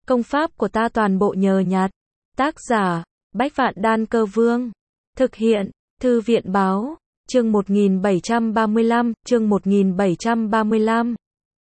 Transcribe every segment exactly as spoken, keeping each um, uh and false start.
Công pháp của ta toàn bộ nhờ nhặt. Tác giả, Bách Vạn Đan Cơ Vương. Thực hiện, Thư viện báo, chương một nghìn bảy trăm ba mươi lăm, chương một nghìn bảy trăm ba mươi lăm.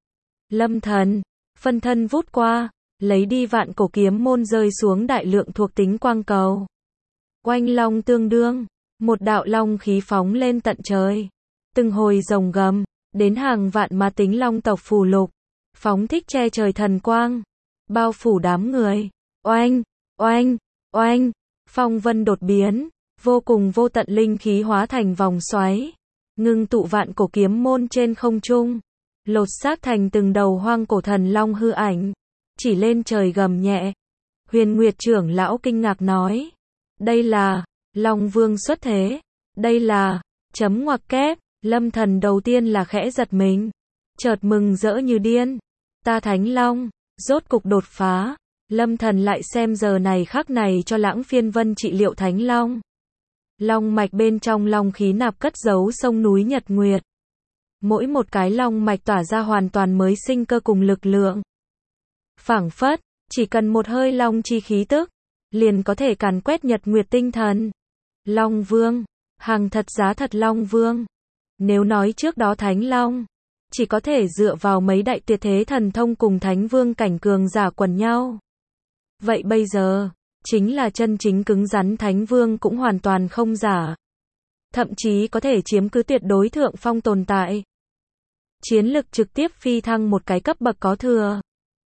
Lâm thần, phân thân vút qua, lấy đi vạn cổ kiếm môn rơi xuống đại lượng thuộc tính quang cầu. Oanh long tương đương, một đạo long khí phóng lên tận trời. Từng hồi rồng gầm, đến hàng vạn ma tính long tộc phù lục, phóng thích che trời thần quang, bao phủ đám người. Oanh, oanh, oanh, phong vân đột biến, vô cùng vô tận linh khí hóa thành vòng xoáy, ngưng tụ vạn cổ kiếm môn trên không trung, lột xác thành từng đầu hoang cổ thần long hư ảnh, chỉ lên trời gầm nhẹ. Huyền Nguyệt trưởng lão kinh ngạc nói, đây là Long Vương xuất thế, đây là chấm ngoặc kép. Lâm thần đầu tiên là khẽ giật mình, chợt mừng rỡ như điên. Ta Thánh Long, rốt cục đột phá. Lâm thần lại xem giờ này khắc này cho Lãng Phiên Vân trị liệu Thánh Long. Long mạch bên trong long khí nạp cất giấu sông núi Nhật Nguyệt. Mỗi một cái long mạch tỏa ra hoàn toàn mới sinh cơ cùng lực lượng. Phảng phất, chỉ cần một hơi long chi khí tức, liền có thể càn quét Nhật Nguyệt tinh thần. Long Vương, hàng thật giá thật Long Vương. Nếu nói trước đó Thánh Long, chỉ có thể dựa vào mấy đại tuyệt thế thần thông cùng Thánh Vương cảnh cường giả quần nhau. Vậy bây giờ, chính là chân chính cứng rắn Thánh Vương cũng hoàn toàn không giả. Thậm chí có thể chiếm cứ tuyệt đối thượng phong tồn tại. Chiến lực trực tiếp phi thăng một cái cấp bậc có thừa.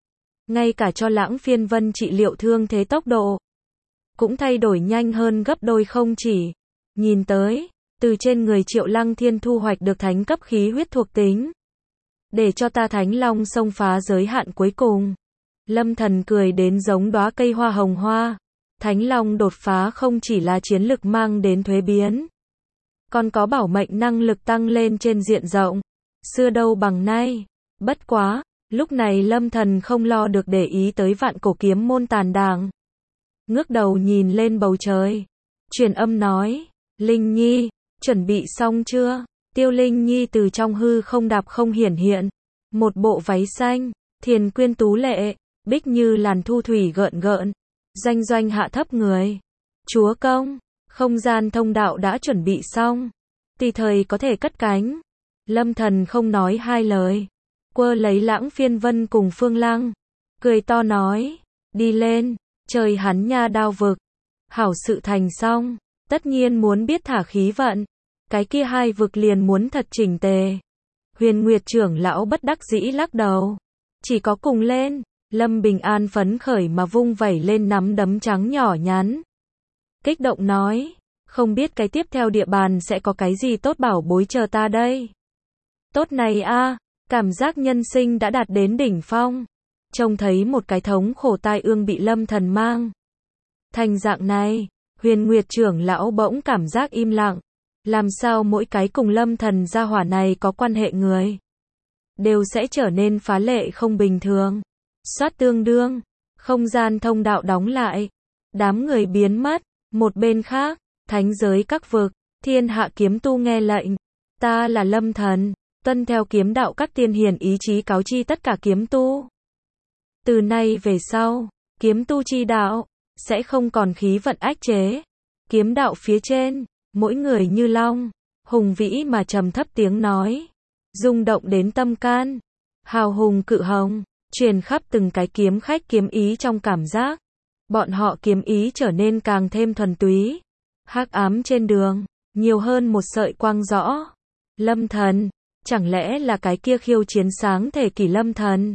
Ngay cả cho Lãng Phiên Vân trị liệu thương thế tốc độ, cũng thay đổi nhanh hơn gấp đôi không chỉ. Nhìn tới, từ trên người Triệu Lăng Thiên thu hoạch được thánh cấp khí huyết thuộc tính. Để cho ta Thánh Long xông phá giới hạn cuối cùng. Lâm thần cười đến giống đóa cây hoa hồng hoa. Thánh Long đột phá không chỉ là chiến lực mang đến thuế biến, còn có bảo mệnh năng lực tăng lên trên diện rộng. Xưa đâu bằng nay. Bất quá, lúc này Lâm thần không lo được để ý tới vạn cổ kiếm môn tàn đàng. Ngước đầu nhìn lên bầu trời. Truyền âm nói, Linh Nhi, chuẩn bị xong chưa? Tiêu Linh Nhi từ trong hư không đạp không hiển hiện. Một bộ váy xanh, thiền quyên tú lệ, bích như làn thu thủy gợn gợn. Doanh doanh hạ thấp người. Chúa công, không gian thông đạo đã chuẩn bị xong. Tùy thời có thể cất cánh. Lâm thần không nói hai lời. Quơ lấy Lãng Phiên Vân cùng Phương Lăng. Cười to nói, đi lên, trời hắn nha đao vực. Hảo sự thành xong, tất nhiên muốn biết thả khí vận. Cái kia hai vực liền muốn thật chỉnh tề. Huyền Nguyệt trưởng lão bất đắc dĩ lắc đầu. Chỉ có cùng lên. Lâm Bình An phấn khởi mà vung vẩy lên nắm đấm trắng nhỏ nhắn. Kích động nói, không biết cái tiếp theo địa bàn sẽ có cái gì tốt bảo bối chờ ta đây. Tốt này a, cảm giác nhân sinh đã đạt đến đỉnh phong. Trông thấy một cái thống khổ tai ương bị Lâm thần mang. Thành dạng này, Huyền Nguyệt trưởng lão bỗng cảm giác im lặng. Làm sao mỗi cái cùng Lâm thần gia hỏa này có quan hệ người, đều sẽ trở nên phá lệ không bình thường. Xoát tương đương, không gian thông đạo đóng lại. Đám người biến mất. Một bên khác, thánh giới các vực, thiên hạ kiếm tu nghe lệnh. Ta là Lâm thần, tuân theo kiếm đạo các tiên hiền ý chí cáo chi tất cả kiếm tu. Từ nay về sau, kiếm tu chi đạo, sẽ không còn khí vận ách chế. Kiếm đạo phía trên, mỗi người như long, hùng vĩ mà trầm thấp tiếng nói. Rung động đến tâm can. Hào hùng cự hồng, truyền khắp từng cái kiếm khách kiếm ý trong cảm giác. Bọn họ kiếm ý trở nên càng thêm thuần túy. Hắc ám trên đường, nhiều hơn một sợi quang rõ. Lâm thần, chẳng lẽ là cái kia khiêu chiến sáng thể kỷ Lâm thần?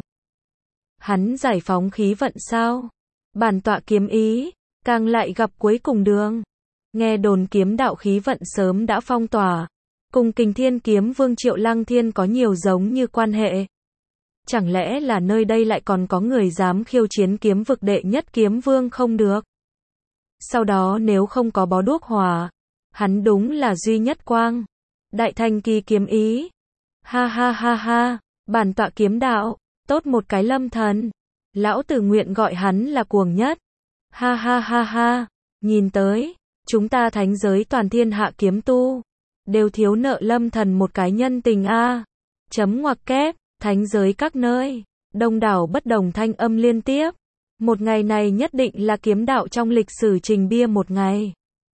Hắn giải phóng khí vận sao? Bản tọa kiếm ý, càng lại gặp cuối cùng đường. Nghe đồn kiếm đạo khí vận sớm đã phong tỏa. Cùng Kình Thiên kiếm vương Triệu Lăng Thiên có nhiều giống như quan hệ. Chẳng lẽ là nơi đây lại còn có người dám khiêu chiến kiếm vực đệ nhất kiếm vương không được? Sau đó nếu không có bó đuốc hỏa, hắn đúng là duy nhất quang. Đại thành kỳ kiếm ý. Ha ha ha ha, bản tọa kiếm đạo, tốt một cái Lâm thần. Lão tử nguyện gọi hắn là cuồng nhất. Ha ha ha ha, nhìn tới, chúng ta thánh giới toàn thiên hạ kiếm tu, đều thiếu nợ Lâm thần một cái nhân tình a. Chấm ngoặc kép. Thánh giới các nơi, đông đảo bất đồng thanh âm liên tiếp. Một ngày này nhất định là kiếm đạo trong lịch sử trình bia một ngày.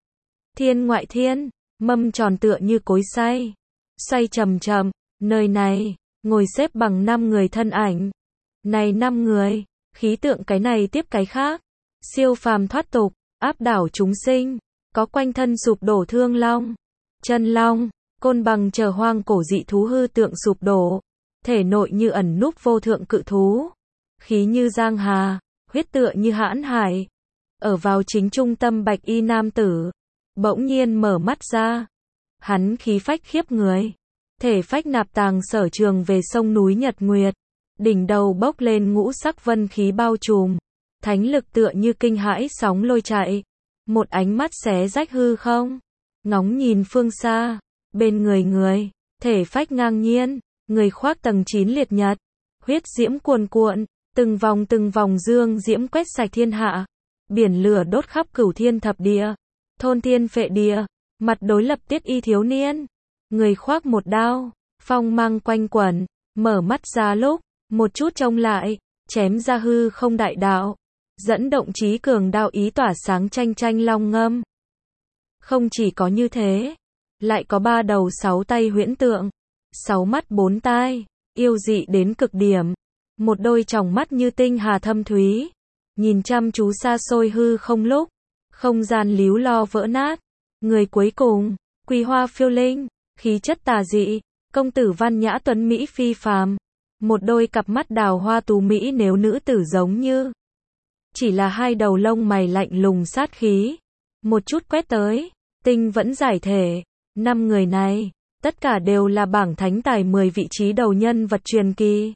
Thiên ngoại thiên, mâm tròn tựa như cối xay, xoay chậm chậm, nơi này, ngồi xếp bằng năm người thân ảnh. Này năm người, khí tượng cái này tiếp cái khác, siêu phàm thoát tục, áp đảo chúng sinh, có quanh thân sụp đổ thương long, chân long, côn bằng chờ hoang cổ dị thú hư tượng sụp đổ, thể nội như ẩn núp vô thượng cự thú, khí như giang hà, huyết tựa như hãn hải. Ở vào chính trung tâm bạch y nam tử, bỗng nhiên mở mắt ra, hắn khí phách khiếp người, thể phách nạp tàng sở trường về sông núi Nhật Nguyệt, đỉnh đầu bốc lên ngũ sắc vân khí bao trùm, thánh lực tựa như kinh hãi sóng lôi chạy, một ánh mắt xé rách hư không, ngóng nhìn phương xa, bên người người, thể phách ngang nhiên, người khoác tầng chín liệt nhật, huyết diễm cuồn cuộn, từng vòng từng vòng dương diễm quét sạch thiên hạ, biển lửa đốt khắp cửu thiên thập địa, thôn thiên phệ địa, mặt đối lập tiết y thiếu niên, người khoác một đao, phong mang quanh quẩn, mở mắt ra lúc, một chút trông lại, chém ra hư không đại đạo, dẫn động trí cường đạo ý tỏa sáng tranh tranh long ngâm. Không chỉ có như thế, lại có ba đầu sáu tay huyễn tượng, sáu mắt bốn tai, yêu dị đến cực điểm, một đôi tròng mắt như tinh hà thâm thúy, nhìn chăm chú xa xôi hư không lúc, không gian líu lo vỡ nát, người cuối cùng, quỳ hoa phiêu linh, khí chất tà dị, công tử văn nhã tuấn mỹ phi phàm, một đôi cặp mắt đào hoa tú mỹ nếu nữ tử giống như, chỉ là hai đầu lông mày lạnh lùng sát khí, một chút quét tới, tinh vẫn giải thể, năm người này, tất cả đều là bảng thánh tài mười vị trí đầu nhân vật truyền kỳ.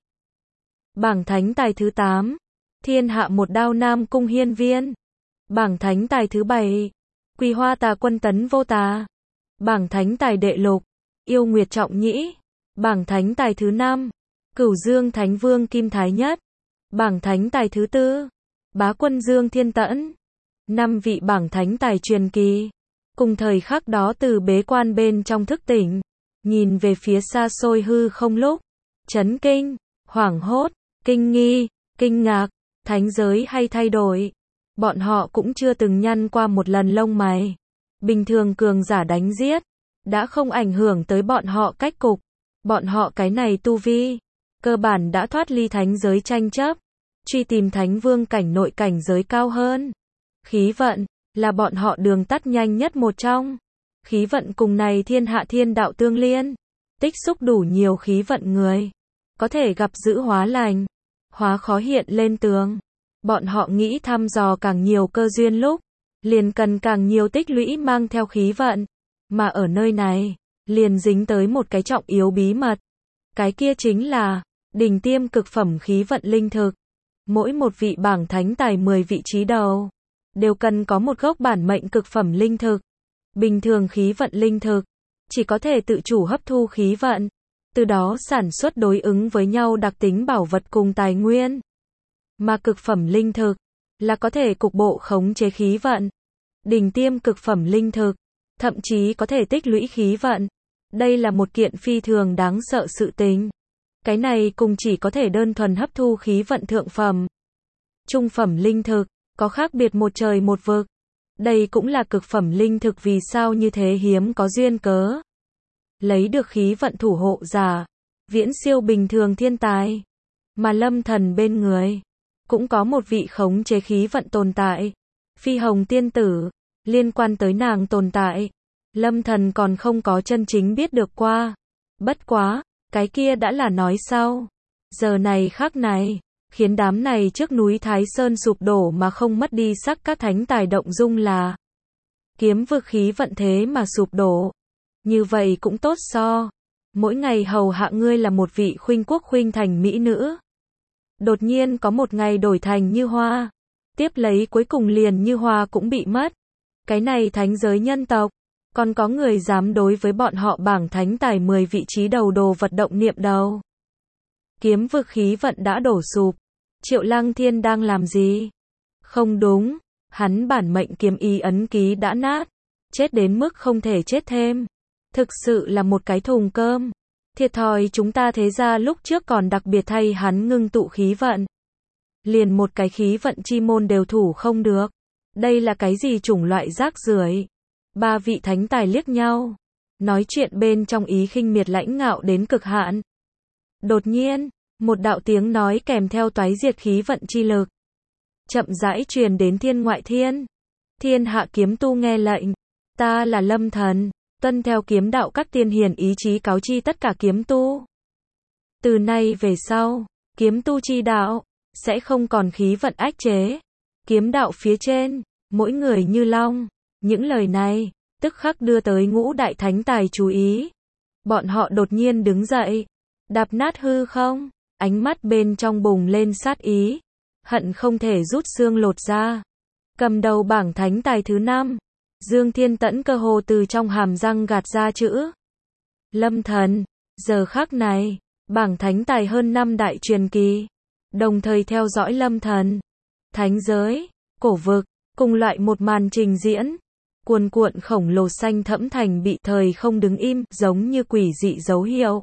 Bảng thánh tài thứ tám, thiên hạ một đao nam cung hiên viên. Bảng thánh tài thứ bảy, quỳ hoa tà quân tấn vô tà. Bảng thánh tài đệ lục, yêu nguyệt trọng nhĩ. Bảng thánh tài thứ năm, cửu dương thánh vương kim thái nhất. Bảng thánh tài thứ tư, bá quân dương thiên tẫn. Năm vị bảng thánh tài truyền kỳ, cùng thời khắc đó từ bế quan bên trong thức tỉnh, nhìn về phía xa xôi hư không lúc, chấn kinh, hoảng hốt, kinh nghi, kinh ngạc, thánh giới hay thay đổi. Bọn họ cũng chưa từng nhăn qua một lần lông mày. Bình thường cường giả đánh giết, đã không ảnh hưởng tới bọn họ cách cục. Bọn họ cái này tu vi, cơ bản đã thoát ly thánh giới tranh chấp, truy tìm thánh vương cảnh nội cảnh giới cao hơn. Khí vận, là bọn họ đường tắt nhanh nhất một trong. Khí vận cùng này thiên hạ thiên đạo tương liên, tích xúc đủ nhiều khí vận người, có thể gặp dữ hóa lành, hóa khó hiện lên tường. Bọn họ nghĩ thăm dò càng nhiều cơ duyên lúc, liền cần càng nhiều tích lũy mang theo khí vận. Mà ở nơi này, liền dính tới một cái trọng yếu bí mật. Cái kia chính là, đỉnh tiêm cực phẩm khí vận linh thực. Mỗi một vị bảng thánh tài mười vị trí đầu, đều cần có một gốc bản mệnh cực phẩm linh thực. Bình thường khí vận linh thực, chỉ có thể tự chủ hấp thu khí vận, từ đó sản xuất đối ứng với nhau đặc tính bảo vật cùng tài nguyên. Mà cực phẩm linh thực, là có thể cục bộ khống chế khí vận. Đỉnh tiêm cực phẩm linh thực, thậm chí có thể tích lũy khí vận. Đây là một kiện phi thường đáng sợ sự tình. Cái này cùng chỉ có thể đơn thuần hấp thu khí vận thượng phẩm. Trung phẩm linh thực, có khác biệt một trời một vực. Đây cũng là cực phẩm linh thực vì sao như thế hiếm có duyên cớ. Lấy được khí vận thủ hộ giả, viễn siêu bình thường thiên tài. Mà lâm thần bên người, cũng có một vị khống chế khí vận tồn tại. Phi hồng tiên tử, liên quan tới nàng tồn tại, lâm thần còn không có chân chính biết được qua. Bất quá, cái kia đã là nói sau. Giờ này khắc này, khiến đám này trước núi Thái Sơn sụp đổ mà không mất đi sắc các thánh tài động dung là kiếm vực khí vận thế mà sụp đổ. Như vậy cũng tốt so. Mỗi ngày hầu hạ ngươi là một vị khuynh quốc khuynh thành mỹ nữ. Đột nhiên có một ngày đổi thành như hoa. Tiếp lấy cuối cùng liền như hoa cũng bị mất. Cái này thánh giới nhân tộc. Còn có người dám đối với bọn họ bảng thánh tài mười vị trí đầu đồ vật động niệm đầu. Kiếm vực khí vận đã đổ sụp. Triệu Lăng Thiên đang làm gì? Không đúng. Hắn bản mệnh kiếm ý ấn ký đã nát. Chết đến mức không thể chết thêm. Thực sự là một cái thùng cơm. Thiệt thòi chúng ta thế ra lúc trước còn đặc biệt thay hắn ngưng tụ khí vận. liền một cái khí vận chi môn đều thủ không được. Đây là cái gì chủng loại rác rưởi? Ba vị thánh tài liếc nhau, nói chuyện bên trong ý khinh miệt lãnh ngạo đến cực hạn. Đột nhiên, một đạo tiếng nói kèm theo toái diệt khí vận chi lực, chậm rãi truyền đến thiên ngoại thiên. Thiên hạ kiếm tu nghe lệnh, ta là Lâm Thần, tuân theo kiếm đạo các tiên hiền ý chí cáo chi tất cả kiếm tu. Từ nay về sau, kiếm tu chi đạo sẽ không còn khí vận ách chế. Kiếm đạo phía trên, mỗi người như long. Những lời này tức khắc đưa tới ngũ đại thánh tài chú ý. Bọn họ đột nhiên đứng dậy, đạp nát hư không, ánh mắt bên trong bùng lên sát ý, hận không thể rút xương lột ra. Cầm đầu bảng thánh tài thứ năm, Dương Thiên Tẫn cơ hồ từ trong hàm răng gạt ra chữ Lâm Thần. Giờ khắc này, bảng thánh tài hơn năm đại truyền kỳ đồng thời theo dõi Lâm Thần. Thánh giới, cổ vực, cùng loại một màn trình diễn. Cuồn cuộn khổng lồ xanh thẫm thành bị thời không đứng im, giống như quỷ dị dấu hiệu.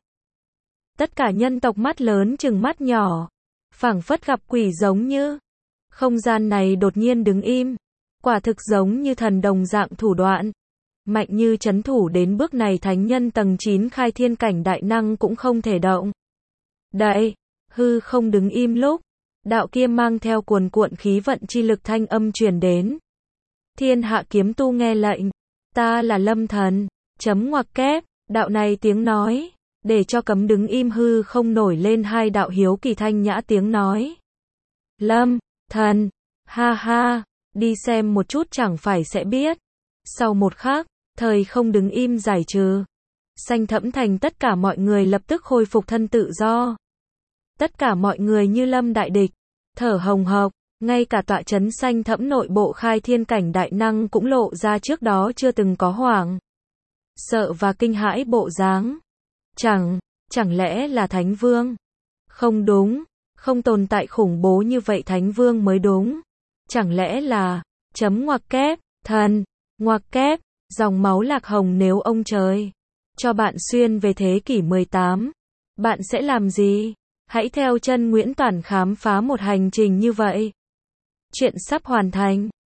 Tất cả nhân tộc mắt lớn chừng mắt nhỏ, phảng phất gặp quỷ giống như. Không gian này đột nhiên đứng im, quả thực giống như thần đồng dạng thủ đoạn. Mạnh như chấn thủ đến bước này thánh nhân tầng chín khai thiên cảnh đại năng cũng không thể động. Đậy, hư không đứng im lúc, đạo kia mang theo cuồn cuộn khí vận chi lực thanh âm truyền đến. Thiên hạ kiếm tu nghe lệnh, ta là Lâm Thần, chấm ngoặc kép, đạo này tiếng nói, để cho cấm đứng im hư không nổi lên hai đạo hiếu kỳ thanh nhã tiếng nói. Lâm Thần, ha ha, đi xem một chút chẳng phải sẽ biết. Sau một khắc, thời không đứng im giải trừ. Xanh thẫm thành tất cả mọi người lập tức khôi phục thân tự do. Tất cả mọi người như lâm đại địch, thở hồng hộc, ngay cả tọa chấn xanh thẫm nội bộ khai thiên cảnh đại năng cũng lộ ra trước đó chưa từng có hoảng sợ và kinh hãi bộ dáng. Chẳng, chẳng lẽ là Thánh Vương? Không đúng, không tồn tại khủng bố như vậy Thánh Vương mới đúng. Chẳng lẽ là, chấm ngoặc kép, thần, ngoặc kép, dòng máu lạc hồng nếu ông trời cho bạn xuyên về thế kỷ mười tám, bạn sẽ làm gì? Hãy theo chân Nguyễn Toản khám phá một hành trình như vậy. Chuyện sắp hoàn thành.